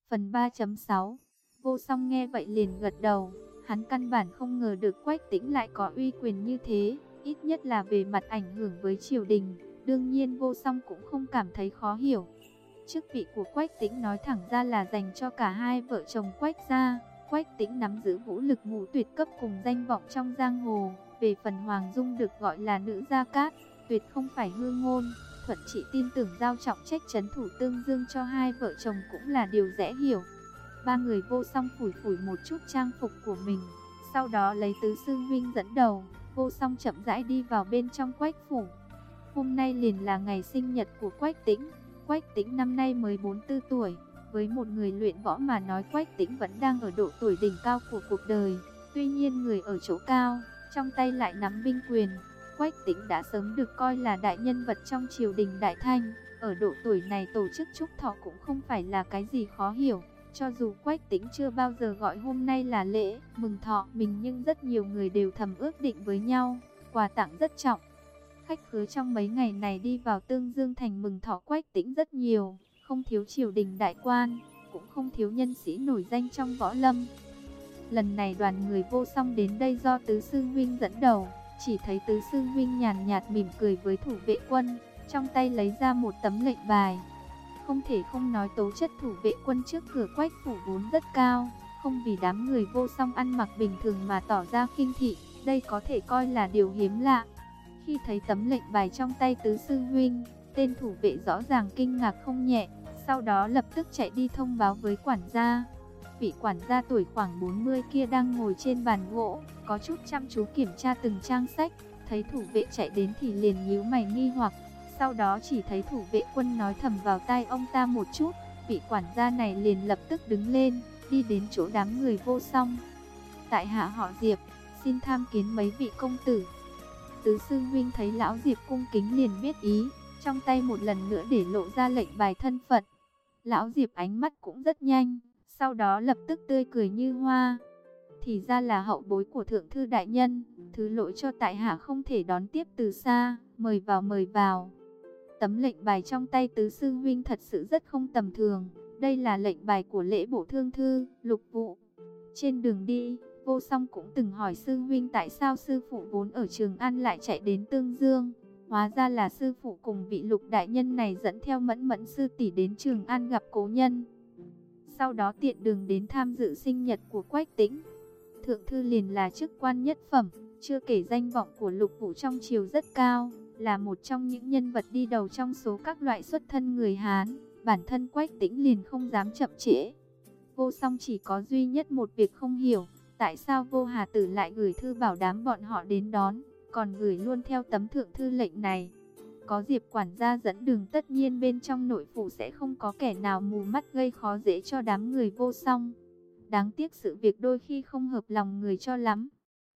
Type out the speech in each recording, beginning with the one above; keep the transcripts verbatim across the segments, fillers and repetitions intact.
Phần ba chấm sáu. Vô Song nghe vậy liền gật đầu, hắn căn bản không ngờ được Quách Tĩnh lại có uy quyền như thế, ít nhất là về mặt ảnh hưởng với triều đình. Đương nhiên Vô Song cũng không cảm thấy khó hiểu. Chức vị của Quách Tĩnh nói thẳng ra là dành cho cả hai vợ chồng Quách gia. Quách Tĩnh nắm giữ vũ lực ngũ tuyệt cấp cùng danh vọng trong giang hồ. Về phần Hoàng Dung được gọi là nữ gia cát, tuyệt không phải hư ngôn. Thuận Trị tin tưởng giao trọng trách trấn thủ Tương Dương cho hai vợ chồng cũng là điều dễ hiểu. Ba người Vô Song phủi phủi một chút trang phục của mình, sau đó lấy tứ sư huynh dẫn đầu. Vô Song chậm rãi đi vào bên trong Quách phủ. Hôm nay liền là ngày sinh nhật của Quách Tĩnh. Quách Tĩnh năm nay mới bốn mươi tư tuổi. Với một người luyện võ mà nói, Quách Tĩnh vẫn đang ở độ tuổi đỉnh cao của cuộc đời. Tuy nhiên người ở chỗ cao, trong tay lại nắm binh quyền. Quách Tĩnh đã sớm được coi là đại nhân vật trong triều đình Đại Thanh. Ở độ tuổi này tổ chức chúc thọ cũng không phải là cái gì khó hiểu. Cho dù Quách Tĩnh chưa bao giờ gọi hôm nay là lễ mừng thọ mình, nhưng rất nhiều người đều thầm ước định với nhau, quà tặng rất trọng. Khách khứa trong mấy ngày này đi vào Tương Dương thành mừng thọ Quách Tĩnh rất nhiều, không thiếu triều đình đại quan, cũng không thiếu nhân sĩ nổi danh trong võ lâm. Lần này đoàn người Vô Song đến đây do tứ sư huynh dẫn đầu, chỉ thấy tứ sư huynh nhàn nhạt mỉm cười với thủ vệ quân, trong tay lấy ra một tấm lệnh bài. Không thể không nói tố chất thủ vệ quân trước cửa Quách phủ vốn rất cao, không vì đám người Vô Song ăn mặc bình thường mà tỏ ra khinh thị, đây có thể coi là điều hiếm lạ. Khi thấy tấm lệnh bài trong tay tứ sư huynh, tên thủ vệ rõ ràng kinh ngạc không nhẹ, sau đó lập tức chạy đi thông báo với quản gia. Vị quản gia tuổi khoảng bốn mươi kia đang ngồi trên bàn gỗ, có chút chăm chú kiểm tra từng trang sách, thấy thủ vệ chạy đến thì liền nhíu mày nghi hoặc. Sau đó chỉ thấy thủ vệ quân nói thầm vào tai ông ta một chút, vị quản gia này liền lập tức đứng lên, đi đến chỗ đám người Vô Song. Tại hạ họ Diệp, xin tham kiến mấy vị công tử. Tứ sư huynh thấy lão Diệp cung kính liền biết ý, trong tay một lần nữa để lộ ra lệnh bài thân phận. Lão Diệp ánh mắt cũng rất nhanh, sau đó lập tức tươi cười như hoa. Thì ra là hậu bối của thượng thư đại nhân, thứ lỗi cho tại hạ không thể đón tiếp từ xa, mời vào mời vào. Tấm lệnh bài trong tay tứ sư huynh thật sự rất không tầm thường, đây là lệnh bài của lễ bộ thương thư, Lục Vụ. Trên đường đi, Vô Song cũng từng hỏi sư huynh tại sao sư phụ vốn ở Trường An lại chạy đến Tương Dương. Hóa ra là sư phụ cùng vị Lục đại nhân này dẫn theo Mẫn Mẫn sư tỷ đến Trường An gặp cố nhân. Sau đó tiện đường đến tham dự sinh nhật của Quách Tĩnh. Thượng thư liền là chức quan nhất phẩm, chưa kể danh vọng của Lục Vụ trong triều rất cao, là một trong những nhân vật đi đầu trong số các loại xuất thân người Hán. Bản thân Quách Tĩnh liền không dám chậm trễ. Vô Song chỉ có duy nhất một việc không hiểu, tại sao Vô Hà Tử lại gửi thư bảo đám bọn họ đến đón, còn gửi luôn theo tấm thượng thư lệnh này. Có Diệp quản gia dẫn đường, tất nhiên bên trong nội phủ sẽ không có kẻ nào mù mắt gây khó dễ cho đám người Vô Song. Đáng tiếc sự việc đôi khi không hợp lòng người cho lắm.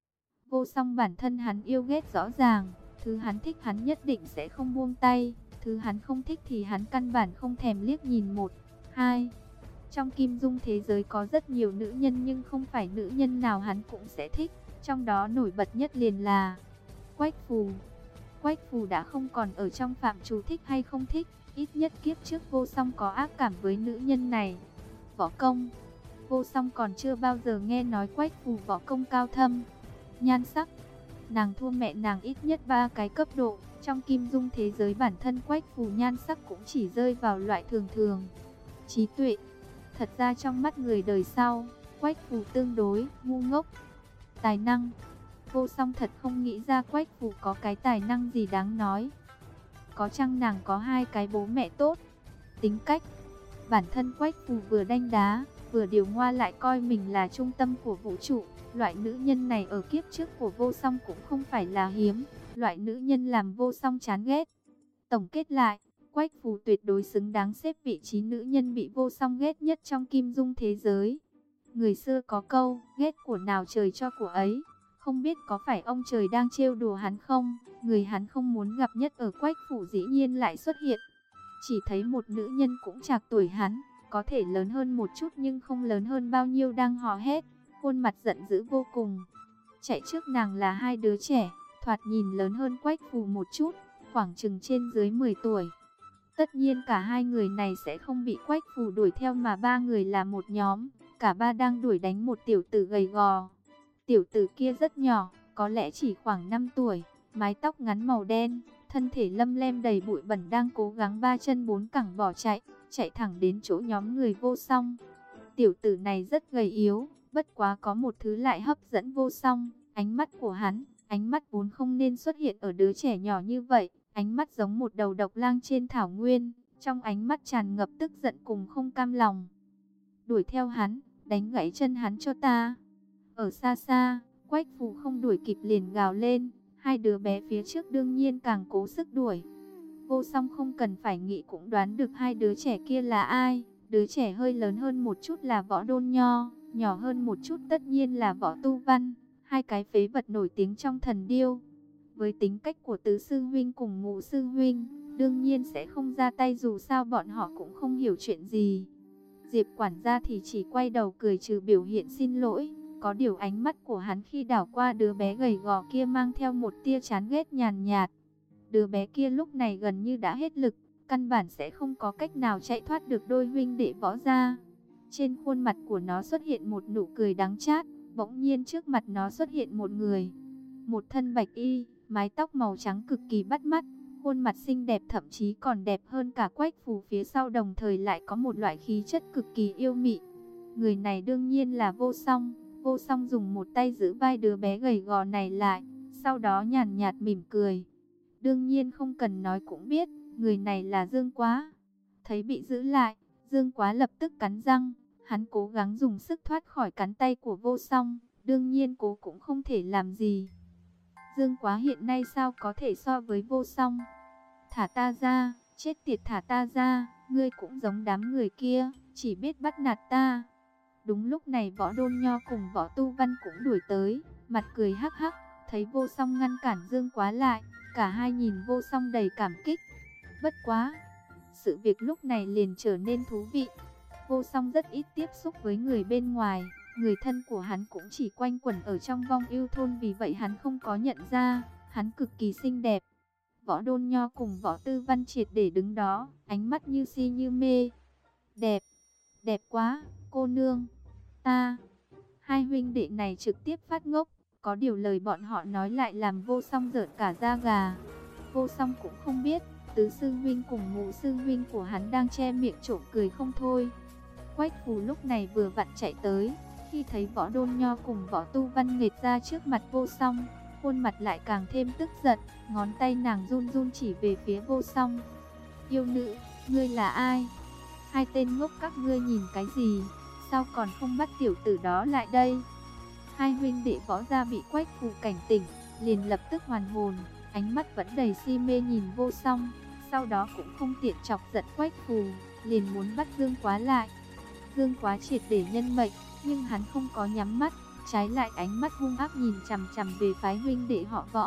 Vô Song bản thân hắn yêu ghét rõ ràng, thứ hắn thích hắn nhất định sẽ không buông tay, thứ hắn không thích thì hắn căn bản không thèm liếc nhìn một, hai. Trong kim dung thế giới có rất nhiều nữ nhân, nhưng không phải nữ nhân nào hắn cũng sẽ thích, trong đó nổi bật nhất liền là Quách Phù. Quách Phù đã không còn ở trong phạm trù thích hay không thích, ít nhất kiếp trước Vô Song có ác cảm với nữ nhân này. Võ công, Vô Song còn chưa bao giờ nghe nói Quách Phù võ công cao thâm. Nhan sắc, nàng thua mẹ nàng ít nhất ba cái cấp độ, trong kim dung thế giới bản thân Quách Phù nhan sắc cũng chỉ rơi vào loại thường thường. Trí tuệ, thật ra trong mắt người đời sau, Quách Phù tương đối ngu ngốc. Tài năng, Vô Song thật không nghĩ ra Quách Phù có cái tài năng gì đáng nói. Có chăng nàng có hai cái bố mẹ tốt. Tính cách, bản thân Quách Phù vừa đanh đá, vừa điều ngoa, lại coi mình là trung tâm của vũ trụ. Loại nữ nhân này ở kiếp trước của Vô Song cũng không phải là hiếm, loại nữ nhân làm Vô Song chán ghét. Tổng kết lại, Quách Phù tuyệt đối xứng đáng xếp vị trí nữ nhân bị Vô Song ghét nhất trong kim dung thế giới. Người xưa có câu, ghét của nào trời cho của ấy. Không biết có phải ông trời đang trêu đùa hắn không? Người hắn không muốn gặp nhất ở Quách Phủ dĩ nhiên lại xuất hiện. Chỉ thấy một nữ nhân cũng trạc tuổi hắn, có thể lớn hơn một chút nhưng không lớn hơn bao nhiêu, đang hò hét, khuôn mặt giận dữ vô cùng. Chạy trước nàng là hai đứa trẻ, thoạt nhìn lớn hơn Quách Phù một chút, khoảng chừng trên dưới mười tuổi. Tất nhiên cả hai người này sẽ không bị Quách Phù đuổi theo mà ba người là một nhóm. Cả ba đang đuổi đánh một tiểu tử gầy gò. Tiểu tử kia rất nhỏ, có lẽ chỉ khoảng năm tuổi, mái tóc ngắn màu đen, thân thể lâm lem đầy bụi bẩn đang cố gắng ba chân bốn cẳng bỏ chạy, chạy thẳng đến chỗ nhóm người Vô Song. Tiểu tử này rất gầy yếu, bất quá có một thứ lại hấp dẫn Vô Song, ánh mắt của hắn, ánh mắt vốn không nên xuất hiện ở đứa trẻ nhỏ như vậy, ánh mắt giống một đầu độc lang trên thảo nguyên, trong ánh mắt tràn ngập tức giận cùng không cam lòng. Đuổi theo hắn, đánh gãy chân hắn cho ta. Ở xa xa, Quách Phù không đuổi kịp liền gào lên, hai đứa bé phía trước đương nhiên càng cố sức đuổi. Vô Song không cần phải nghĩ cũng đoán được hai đứa trẻ kia là ai. Đứa trẻ hơi lớn hơn một chút là Võ Đôn Nho, nhỏ hơn một chút tất nhiên là Võ Tu Văn, hai cái phế vật nổi tiếng trong thần điêu. Với tính cách của tứ sư huynh cùng ngũ sư huynh, đương nhiên sẽ không ra tay, dù sao bọn họ cũng không hiểu chuyện gì. Diệp quản gia thì chỉ quay đầu cười trừ biểu hiện xin lỗi, có điều ánh mắt của hắn khi đảo qua đứa bé gầy gò kia mang theo một tia chán ghét nhàn nhạt. Đứa bé kia lúc này gần như đã hết lực, căn bản sẽ không có cách nào chạy thoát được đôi huynh đệ Võ gia. Trên khuôn mặt của nó xuất hiện một nụ cười đắng chát, bỗng nhiên trước mặt nó xuất hiện một người. Một thân bạch y, mái tóc màu trắng cực kỳ bắt mắt, khuôn mặt xinh đẹp thậm chí còn đẹp hơn cả Quách Phù phía sau, đồng thời lại có một loại khí chất cực kỳ yêu mị. Người này đương nhiên là Vô Song. Vô Song dùng một tay giữ vai đứa bé gầy gò này lại, sau đó nhàn nhạt mỉm cười. Đương nhiên không cần nói cũng biết, người này là Dương Quá. Thấy bị giữ lại, Dương Quá lập tức cắn răng, hắn cố gắng dùng sức thoát khỏi cắn tay của Vô Song, đương nhiên cố cũng không thể làm gì. Dương Quá hiện nay sao có thể so với Vô Song? Thả ta ra, chết tiệt, thả ta ra, ngươi cũng giống đám người kia, chỉ biết bắt nạt ta. Đúng lúc này Võ Đôn Nho cùng Võ Tu Văn cũng đuổi tới, mặt cười hắc hắc, thấy Vô Song ngăn cản Dương Quá lại, cả hai nhìn Vô Song đầy cảm kích. Bất quá, sự việc lúc này liền trở nên thú vị. Vô Song rất ít tiếp xúc với người bên ngoài, người thân của hắn cũng chỉ quanh quẩn ở trong vong ưu thôn, vì vậy hắn không có nhận ra, hắn cực kỳ xinh đẹp. Võ Đôn Nho cùng Võ Tư Văn triệt để đứng đó, ánh mắt như si như mê. Đẹp, đẹp quá, cô nương, ta. Hai huynh đệ này trực tiếp phát ngốc, có điều lời bọn họ nói lại làm Vô Song rợn cả da gà. Vô Song cũng không biết, tứ sư huynh cùng ngũ sư huynh của hắn đang che miệng trộm cười không thôi. Quách Phù lúc này vừa vặn chạy tới, khi thấy Võ Đôn Nho cùng Võ Tu Văn nghệt ra trước mặt Vô Song, khuôn mặt lại càng thêm tức giận, ngón tay nàng run run chỉ về phía Vô Song. Yêu nữ, ngươi là ai? Hai tên ngốc các ngươi nhìn cái gì? Sao còn không bắt tiểu tử đó lại đây? Hai huynh đệ Võ gia bị Quách Phù cảnh tỉnh, liền lập tức hoàn hồn, ánh mắt vẫn đầy si mê nhìn Vô Song, sau đó cũng không tiện chọc giận Quách Phù, liền muốn bắt Dương Quá lại. Dương Quá triệt để nhân mệnh, nhưng hắn không có nhắm mắt, trái lại ánh mắt hung ác nhìn chằm chằm về phái huynh đệ họ Võ.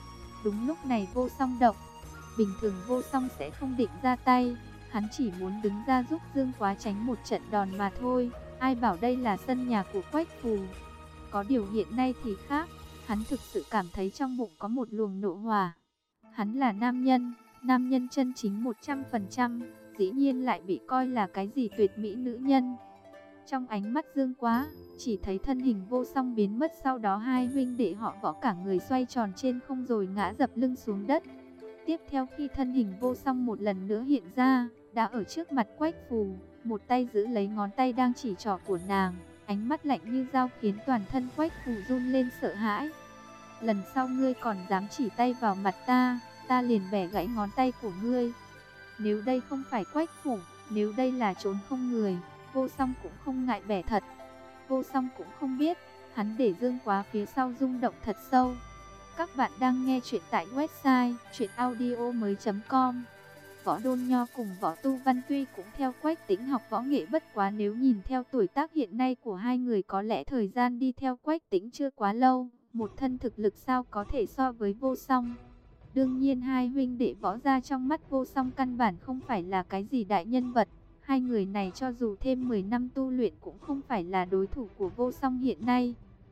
Đúng lúc này Vô Song động, bình thường Vô Song sẽ không định ra tay, hắn chỉ muốn đứng ra giúp Dương Quá tránh một trận đòn mà thôi. Ai bảo đây là sân nhà của Quách Phù. Có điều hiện nay thì khác, hắn thực sự cảm thấy trong bụng có một luồng nộ hỏa. Hắn là nam nhân, nam nhân chân chính một trăm phần trăm, dĩ nhiên lại bị coi là cái gì tuyệt mỹ nữ nhân. Trong ánh mắt Dương Quá, chỉ thấy thân hình Vô Song biến mất, sau đó hai huynh đệ họ Võ cả người xoay tròn trên không rồi ngã dập lưng xuống đất. Tiếp theo khi thân hình Vô Song một lần nữa hiện ra, đã ở trước mặt Quách Phù, một tay giữ lấy ngón tay đang chỉ trỏ của nàng, ánh mắt lạnh như dao khiến toàn thân Quách Phù run lên sợ hãi. Lần sau ngươi còn dám chỉ tay vào mặt ta, ta liền bẻ gãy ngón tay của ngươi. Nếu đây không phải Quách Phủ, nếu đây là trốn không người, Vô Song cũng không ngại bẻ thật. Vô Song cũng không biết, hắn để Dương Quá phía sau rung động thật sâu. Các bạn đang nghe chuyện tại website truyện audio mới chấm com. Võ Đôn Nho cùng Võ Tu Văn tuy cũng theo Quách Tĩnh học võ nghệ, bất quá nếu nhìn theo tuổi tác hiện nay của hai người, có lẽ thời gian đi theo Quách Tĩnh chưa quá lâu, một thân thực lực sao có thể so với Vô Song. Đương nhiên hai huynh đệ Võ gia trong mắt Vô Song căn bản không phải là cái gì đại nhân vật. Hai người này cho dù thêm mười năm tu luyện cũng không phải là đối thủ của Vô Song hiện nay.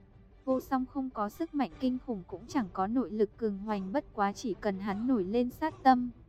Vô Song không có sức mạnh kinh khủng, cũng chẳng có nội lực cường hoành, bất quá chỉ cần hắn nổi lên sát tâm,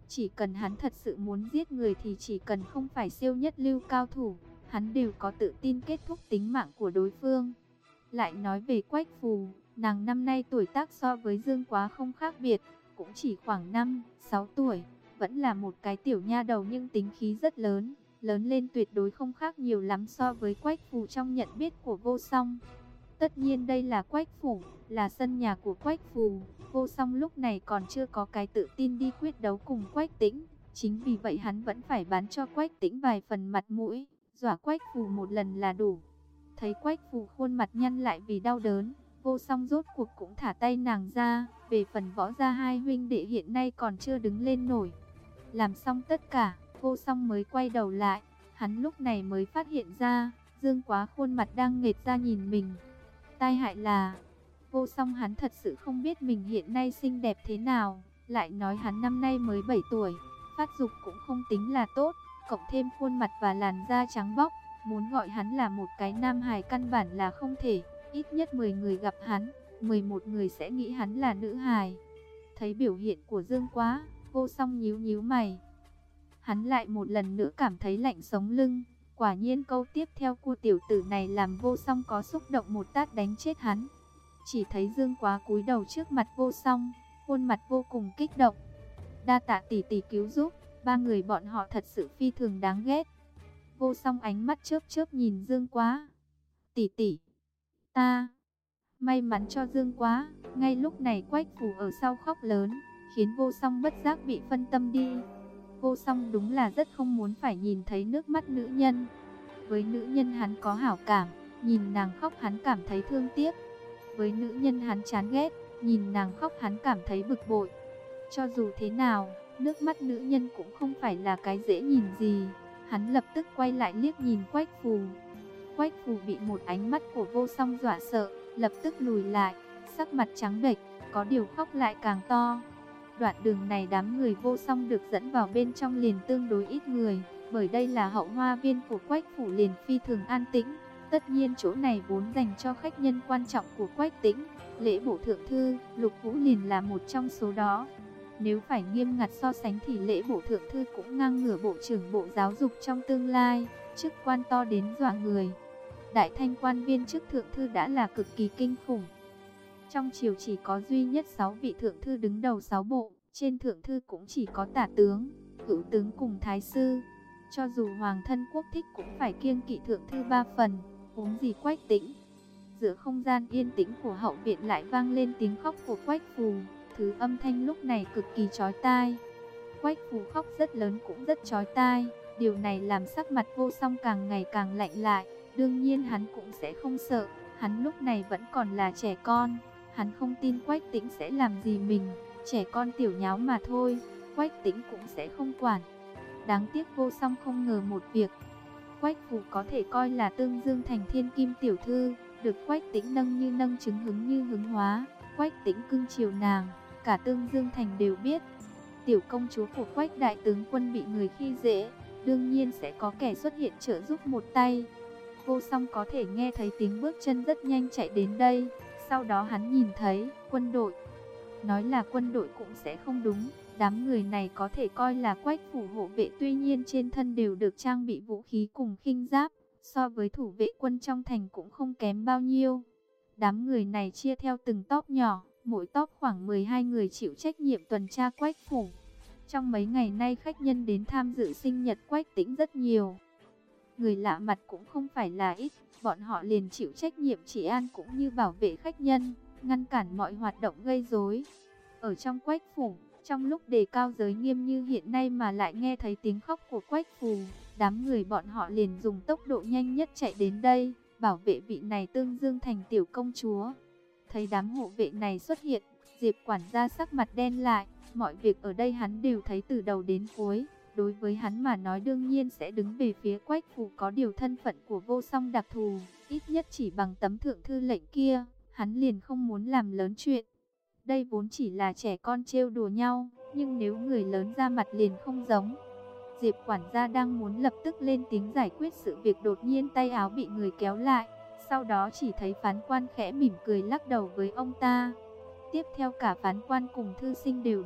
Chỉ cần hắn thật sự muốn giết người thì chỉ cần không phải siêu nhất lưu cao thủ, hắn đều có tự tin kết thúc tính mạng của đối phương. Lại nói về Quách Phù, nàng năm nay tuổi tác so với Dương Quá không khác biệt, cũng chỉ khoảng năm, sáu tuổi, vẫn là một cái tiểu nha đầu nhưng tính khí rất lớn, lớn lên tuyệt đối không khác nhiều lắm so với Quách Phù trong nhận biết của Vô Song. Tất nhiên đây là Quách Phủ, là sân nhà của Quách Phù, Vô Song lúc này còn chưa có cái tự tin đi quyết đấu cùng Quách Tĩnh, chính vì vậy hắn vẫn phải bán cho Quách Tĩnh vài phần mặt mũi, dọa Quách Phù một lần là đủ. Thấy Quách Phù khuôn mặt nhăn lại vì đau đớn, Vô Song rốt cuộc cũng thả tay nàng ra. Về phần Võ gia hai huynh đệ hiện nay còn chưa đứng lên nổi. Làm xong tất cả, Vô Song mới quay đầu lại. Hắn lúc này mới phát hiện ra, Dương Quá khuôn mặt đang nghệt ra nhìn mình. Tai hại là, Vô Song hắn thật sự không biết mình hiện nay xinh đẹp thế nào. Lại nói hắn năm nay mới bảy tuổi, phát dục cũng không tính là tốt, cộng thêm khuôn mặt và làn da trắng bóc, muốn gọi hắn là một cái nam hài căn bản là không thể. Ít nhất mười người gặp hắn, mười một người sẽ nghĩ hắn là nữ hài. Thấy biểu hiện của Dương Quá, Vô Song nhíu nhíu mày. Hắn lại một lần nữa cảm thấy lạnh sống lưng. Quả nhiên câu tiếp theo của tiểu tử này làm Vô Song có xúc động một tát đánh chết hắn. Chỉ thấy Dương Quá cúi đầu trước mặt Vô Song, khuôn mặt vô cùng kích động. Đa tạ tỷ tỷ cứu giúp, ba người bọn họ thật sự phi thường đáng ghét. Vô Song ánh mắt chớp chớp nhìn Dương Quá. Tỷ tỷ, ta... May mắn cho Dương Quá, ngay lúc này Quách Phù ở sau khóc lớn, khiến Vô Song bất giác bị phân tâm đi. Vô Song đúng là rất không muốn phải nhìn thấy nước mắt nữ nhân. Với nữ nhân hắn có hảo cảm, nhìn nàng khóc hắn cảm thấy thương tiếc. Với nữ nhân hắn chán ghét, nhìn nàng khóc hắn cảm thấy bực bội. Cho dù thế nào, nước mắt nữ nhân cũng không phải là cái dễ nhìn gì. Hắn lập tức quay lại liếc nhìn Quách Phù. Quách Phù bị một ánh mắt của Vô Song dọa sợ, lập tức lùi lại, sắc mặt trắng bệch, có điều khóc lại càng to. Đoạn đường này đám người Vô Song được dẫn vào bên trong liền tương đối ít người, bởi đây là hậu hoa viên của Quách Phủ liền phi thường an tĩnh. Tất nhiên chỗ này vốn dành cho khách nhân quan trọng của Quách Tĩnh, lễ bộ thượng thư, Lục Vũ liền là một trong số đó. Nếu phải nghiêm ngặt so sánh thì lễ bộ thượng thư cũng ngang ngửa bộ trưởng bộ giáo dục trong tương lai, chức quan to đến dọa người. Đại thanh quan viên chức thượng thư đã là cực kỳ kinh khủng. Trong triều chỉ có duy nhất sáu vị thượng thư đứng đầu sáu bộ, trên thượng thư cũng chỉ có tả tướng, hữu tướng cùng thái sư. Cho dù hoàng thân quốc thích cũng phải kiêng kỵ thượng thư ba phần, huống gì Quách Tĩnh. Giữa không gian yên tĩnh của hậu viện lại vang lên tiếng khóc của Quách Phù, thứ âm thanh lúc này cực kỳ chói tai. Quách Phù khóc rất lớn cũng rất chói tai, điều này làm sắc mặt Vô Song càng ngày càng lạnh lại. Đương nhiên hắn cũng sẽ không sợ, hắn lúc này vẫn còn là trẻ con, hắn không tin Quách Tĩnh sẽ làm gì mình, trẻ con tiểu nháo mà thôi, Quách Tĩnh cũng sẽ không quản. Đáng tiếc Vô Song không ngờ một việc, Quách Phù có thể coi là tương dương thành thiên kim tiểu thư, được Quách Tĩnh nâng như nâng trứng hứng như hứng hóa, Quách Tĩnh cưng chiều nàng, cả tương dương thành đều biết. Tiểu công chúa của Quách đại tướng quân bị người khi dễ, đương nhiên sẽ có kẻ xuất hiện trợ giúp một tay. Vô Song có thể nghe thấy tiếng bước chân rất nhanh chạy đến đây, sau đó hắn nhìn thấy quân đội. Nói là quân đội cũng sẽ không đúng, đám người này có thể coi là Quách Phủ hộ vệ, tuy nhiên trên thân đều được trang bị vũ khí cùng khinh giáp, so với thủ vệ quân trong thành cũng không kém bao nhiêu. Đám người này chia theo từng tốp nhỏ, mỗi tốp khoảng mười hai người chịu trách nhiệm tuần tra Quách Phủ. Trong mấy ngày nay khách nhân đến tham dự sinh nhật Quách Tĩnh rất nhiều. Người lạ mặt cũng không phải là ít, bọn họ liền chịu trách nhiệm trị an cũng như bảo vệ khách nhân, ngăn cản mọi hoạt động gây rối. Ở trong Quách Phủ, trong lúc đề cao giới nghiêm như hiện nay mà lại nghe thấy tiếng khóc của Quách Phù, đám người bọn họ liền dùng tốc độ nhanh nhất chạy đến đây, bảo vệ vị này tương dương thành tiểu công chúa. Thấy đám hộ vệ này xuất hiện, Diệp quản gia sắc mặt đen lại, mọi việc ở đây hắn đều thấy từ đầu đến cuối. Đối với hắn mà nói đương nhiên sẽ đứng về phía Quách Phù, có điều thân phận của Vô Song đặc thù, ít nhất chỉ bằng tấm thượng thư lệnh kia, hắn liền không muốn làm lớn chuyện. Đây vốn chỉ là trẻ con trêu đùa nhau, nhưng nếu người lớn ra mặt liền không giống. Diệp quản gia đang muốn lập tức lên tiếng giải quyết sự việc, đột nhiên tay áo bị người kéo lại, sau đó chỉ thấy phán quan khẽ mỉm cười lắc đầu với ông ta. Tiếp theo cả phán quan cùng thư sinh đều động,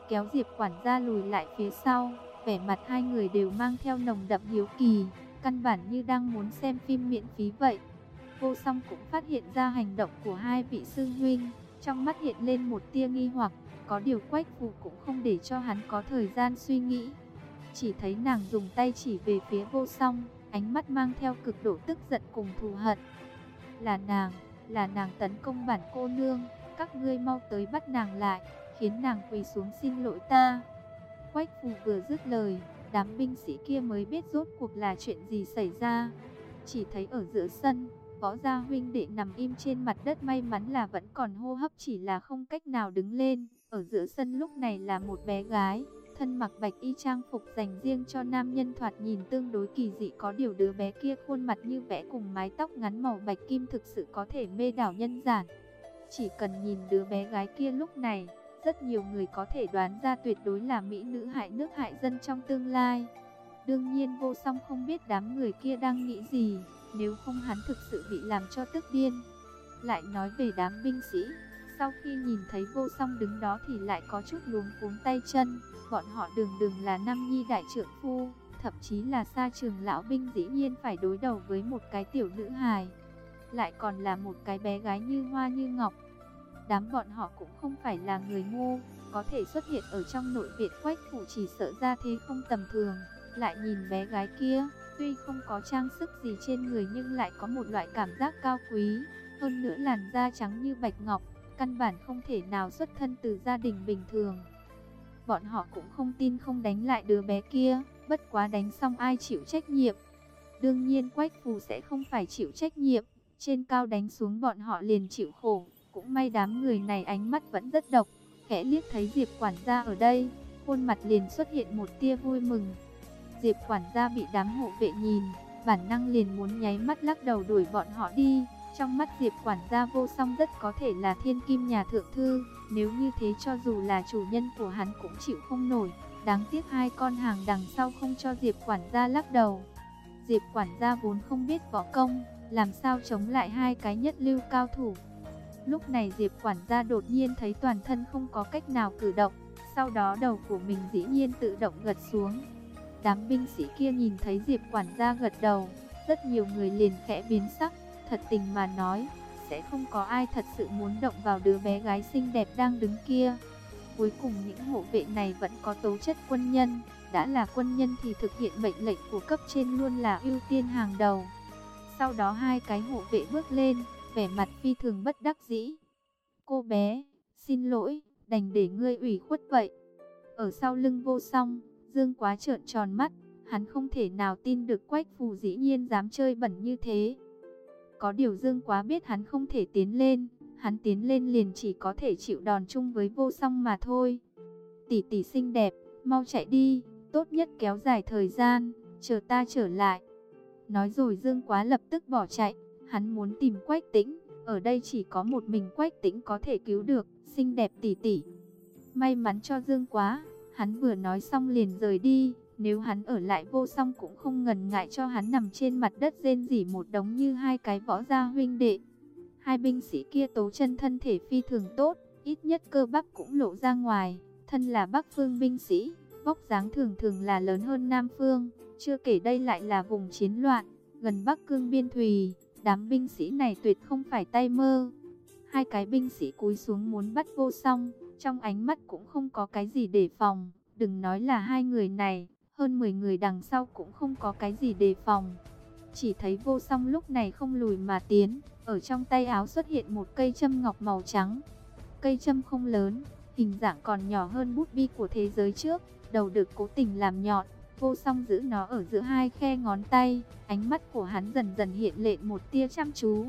kéo Diệp quản gia lùi lại phía sau, vẻ mặt hai người đều mang theo nồng đậm hiếu kỳ, căn bản như đang muốn xem phim miễn phí vậy. Vô Song cũng phát hiện ra hành động của hai vị sư huynh, trong mắt hiện lên một tia nghi hoặc, có điều Quách Phù cũng không để cho hắn có thời gian suy nghĩ. Chỉ thấy nàng dùng tay chỉ về phía Vô Song, ánh mắt mang theo cực độ tức giận cùng thù hận. Là nàng, là nàng tấn công bản cô nương, các ngươi mau tới bắt nàng lại, khiến nàng quỳ xuống xin lỗi ta. Quách Phù vừa dứt lời, đám binh sĩ kia mới biết rốt cuộc là chuyện gì xảy ra. Chỉ thấy ở giữa sân, Võ gia huynh đệ nằm im trên mặt đất, may mắn là vẫn còn hô hấp, chỉ là không cách nào đứng lên. Ở giữa sân lúc này là một bé gái, thân mặc bạch y trang phục dành riêng cho nam nhân, thoạt nhìn tương đối kỳ dị, có điều đứa bé kia khuôn mặt như vẽ cùng mái tóc ngắn màu bạch kim thực sự có thể mê đảo nhân gian. Chỉ cần nhìn đứa bé gái kia lúc này, rất nhiều người có thể đoán ra tuyệt đối là mỹ nữ hại nước hại dân trong tương lai. Đương nhiên Vô Song không biết đám người kia đang nghĩ gì, nếu không hắn thực sự bị làm cho tức điên. Lại nói về đám binh sĩ, sau khi nhìn thấy Vô Song đứng đó thì lại có chút luống cuống tay chân. Bọn họ đường đường là Nam Nhi đại trượng phu, thậm chí là Sa Trường lão binh, dĩ nhiên phải đối đầu với một cái tiểu nữ hài, lại còn là một cái bé gái như hoa như ngọc. Đám bọn họ cũng không phải là người ngu, có thể xuất hiện ở trong nội viện Quách Phủ chỉ sợ ra thế không tầm thường. Lại nhìn bé gái kia, tuy không có trang sức gì trên người nhưng lại có một loại cảm giác cao quý, hơn nữa làn da trắng như bạch ngọc, căn bản không thể nào xuất thân từ gia đình bình thường. Bọn họ cũng không tin không đánh lại đứa bé kia, bất quá đánh xong ai chịu trách nhiệm? Đương nhiên Quách Phù sẽ không phải chịu trách nhiệm, trên cao đánh xuống bọn họ liền chịu khổ. Cũng may đám người này ánh mắt vẫn rất độc, khẽ liếc thấy Diệp quản gia ở đây, khuôn mặt liền xuất hiện một tia vui mừng. Diệp quản gia bị đám hộ vệ nhìn, bản năng liền muốn nháy mắt lắc đầu đuổi bọn họ đi. Trong mắt Diệp quản gia Vô Song rất có thể là thiên kim nhà thượng thư, nếu như thế cho dù là chủ nhân của hắn cũng chịu không nổi. Đáng tiếc hai con hàng đằng sau không cho Diệp quản gia lắc đầu. Diệp quản gia vốn không biết võ công, làm sao chống lại hai cái nhất lưu cao thủ. Lúc này Diệp quản gia đột nhiên thấy toàn thân không có cách nào cử động, sau đó đầu của mình dĩ nhiên tự động gật xuống. Đám binh sĩ kia nhìn thấy Diệp quản gia gật đầu, rất nhiều người liền khẽ biến sắc. Thật tình mà nói, sẽ không có ai thật sự muốn động vào đứa bé gái xinh đẹp đang đứng kia. Cuối cùng những hộ vệ này vẫn có tố chất quân nhân, đã là quân nhân thì thực hiện mệnh lệnh của cấp trên luôn là ưu tiên hàng đầu. Sau đó hai cái hộ vệ bước lên, vẻ mặt phi thường bất đắc dĩ. Cô bé, xin lỗi, đành để ngươi ủy khuất vậy. Ở sau lưng Vô Song, Dương Quá trợn tròn mắt, hắn không thể nào tin được Quách Phù dĩ nhiên dám chơi bẩn như thế. Có điều Dương Quá biết hắn không thể tiến lên, hắn tiến lên liền chỉ có thể chịu đòn chung với Vô Song mà thôi. Tỷ tỷ xinh đẹp, mau chạy đi, tốt nhất kéo dài thời gian, chờ ta trở lại. Nói rồi Dương Quá lập tức bỏ chạy, hắn muốn tìm Quách Tĩnh, ở đây chỉ có một mình Quách Tĩnh có thể cứu được, xinh đẹp tỷ tỷ. May mắn cho Dương Quá, hắn vừa nói xong liền rời đi, nếu hắn ở lại Vô Song cũng không ngần ngại cho hắn nằm trên mặt đất rên rỉ một đống như hai cái Võ gia huynh đệ. Hai binh sĩ kia tố chân thân thể phi thường tốt, ít nhất cơ bắp cũng lộ ra ngoài, thân là Bắc phương binh sĩ, vóc dáng thường thường là lớn hơn Nam phương, chưa kể đây lại là vùng chiến loạn, gần Bắc Cương biên thùy, đám binh sĩ này tuyệt không phải tay mơ. Hai cái binh sĩ cúi xuống muốn bắt Vô Song, trong ánh mắt cũng không có cái gì đề phòng, đừng nói là hai người này, hơn mười người đằng sau cũng không có cái gì đề phòng. Chỉ thấy Vô Song lúc này không lùi mà tiến, ở trong tay áo xuất hiện một cây châm ngọc màu trắng. Cây châm không lớn, hình dạng còn nhỏ hơn bút bi của thế giới trước, đầu được cố tình làm nhọn. Vô Song giữ nó ở giữa hai khe ngón tay, ánh mắt của hắn dần dần hiện lên một tia chăm chú.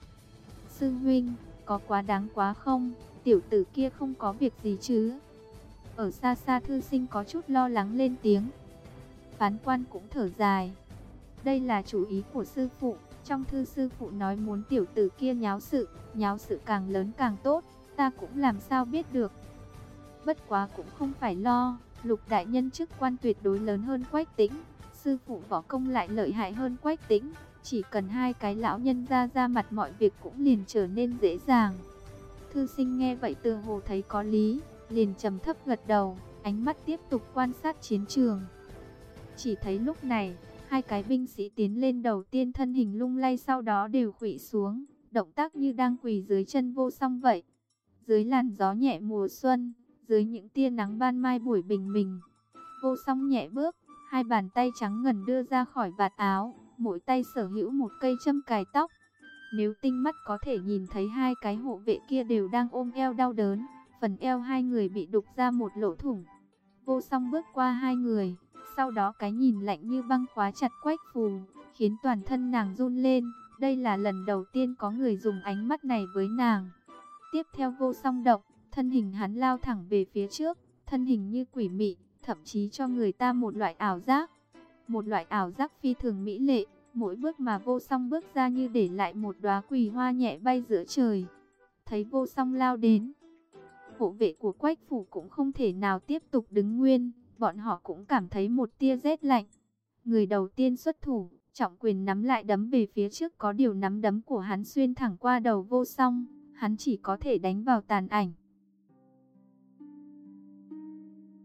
Sư huynh, có quá đáng quá không? Tiểu tử kia không có việc gì chứ? Ở xa xa thư sinh có chút lo lắng lên tiếng. Phán quan cũng thở dài. Đây là chủ ý của sư phụ, trong thư sư phụ nói muốn tiểu tử kia nháo sự, nháo sự càng lớn càng tốt, ta cũng làm sao biết được. Bất quá cũng không phải lo, Lục đại nhân chức quan tuyệt đối lớn hơn Quách Tĩnh, sư phụ võ công lại lợi hại hơn Quách Tĩnh, chỉ cần hai cái lão nhân ra ra mặt mọi việc cũng liền trở nên dễ dàng. Thư sinh nghe vậy tựa hồ thấy có lý, liền trầm thấp gật đầu, ánh mắt tiếp tục quan sát chiến trường. Chỉ thấy lúc này, hai cái binh sĩ tiến lên đầu tiên thân hình lung lay sau đó đều khuỵu xuống, động tác như đang quỳ dưới chân Vô Song vậy. Dưới làn gió nhẹ mùa xuân, dưới những tia nắng ban mai buổi bình minh, Vô Song nhẹ bước, hai bàn tay trắng ngần đưa ra khỏi vạt áo, mỗi tay sở hữu một cây châm cài tóc. Nếu tinh mắt có thể nhìn thấy hai cái hộ vệ kia đều đang ôm eo đau đớn, phần eo hai người bị đục ra một lỗ thủng. Vô Song bước qua hai người, sau đó cái nhìn lạnh như băng khóa chặt Quách Phù, khiến toàn thân nàng run lên. Đây là lần đầu tiên có người dùng ánh mắt này với nàng. Tiếp theo Vô Song động, thân hình hắn lao thẳng về phía trước, thân hình như quỷ mị, thậm chí cho người ta một loại ảo giác. Một loại ảo giác phi thường mỹ lệ, mỗi bước mà Vô Song bước ra như để lại một đóa quỳ hoa nhẹ bay giữa trời. Thấy Vô Song lao đến, hộ vệ của Quách Phủ cũng không thể nào tiếp tục đứng nguyên, bọn họ cũng cảm thấy một tia rét lạnh. Người đầu tiên xuất thủ, trọng quyền nắm lại đấm về phía trước, có điều nắm đấm của hắn xuyên thẳng qua đầu Vô Song, hắn chỉ có thể đánh vào tàn ảnh.